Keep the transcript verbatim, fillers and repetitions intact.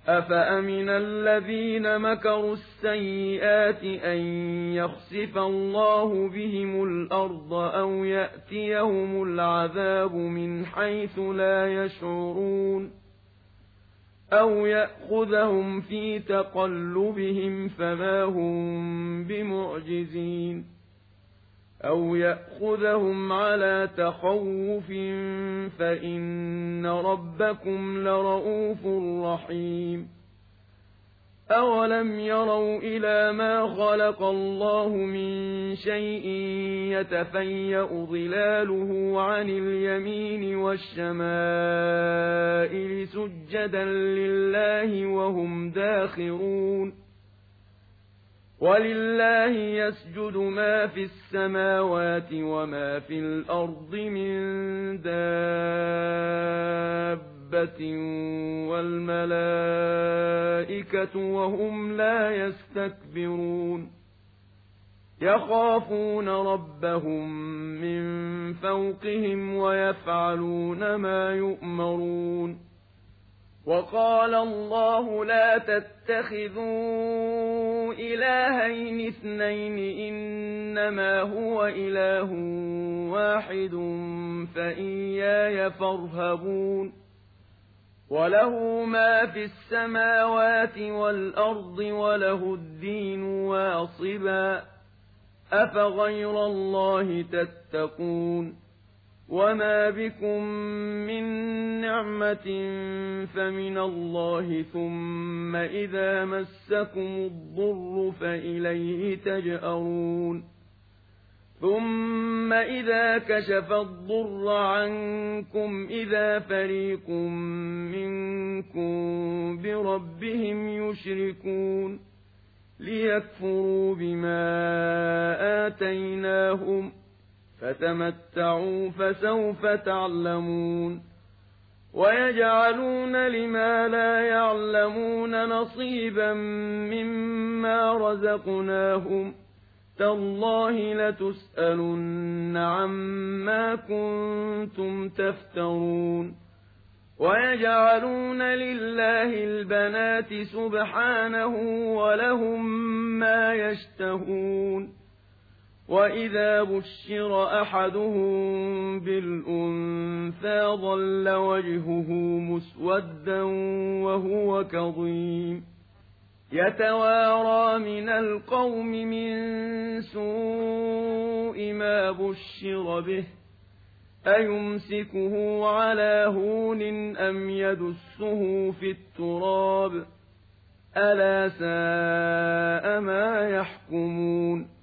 أفأمن الذين مكروا السيئات أن يخسف الله بهم الأرض أو يأتيهم العذاب من حيث لا يشعرون أو يأخذهم في تقلبهم فما هم بمعجزين أو يأخذهم على تخوف فإن ربكم لرءوف رحيم أولم يروا إلى ما خلق الله من شيء يتفيأ ظلاله عن اليمين والشمائل سجدا لله وهم داخرون ولله يسجد ما في السماوات وما في الأرض من دابة والملائكة وهم لا يستكبرون يخافون ربهم من فوقهم ويفعلون ما يؤمرون وقال الله لا تتخذوا إلهين اثنين إنما هو إله واحد فإياي فارهبون وله ما في السماوات والأرض وله الدين واصبا أفغير الله تتقون وما بكم من نعمة فمن الله ثم إذا مسكم الضر فإليه تجأرون ثم إذا كشف الضر عنكم إذا فريق منكم بربهم يشركون ليكفروا بما آتيناهم فتمتعوا فسوف تعلمون ويجعلون لما لا يعلمون نصيبا مما رزقناهم تالله لتسألن عما كنتم تفترون ويجعلون لله البنات سبحانه ولهم ما يشتهون وإذا بشر أحدهم بالأنثى ظل وجهه مسودا وهو كظيم يتوارى من القوم من سوء ما بشر به أيمسكه على هون أم يدسه في التراب ألا ساء ما يحكمون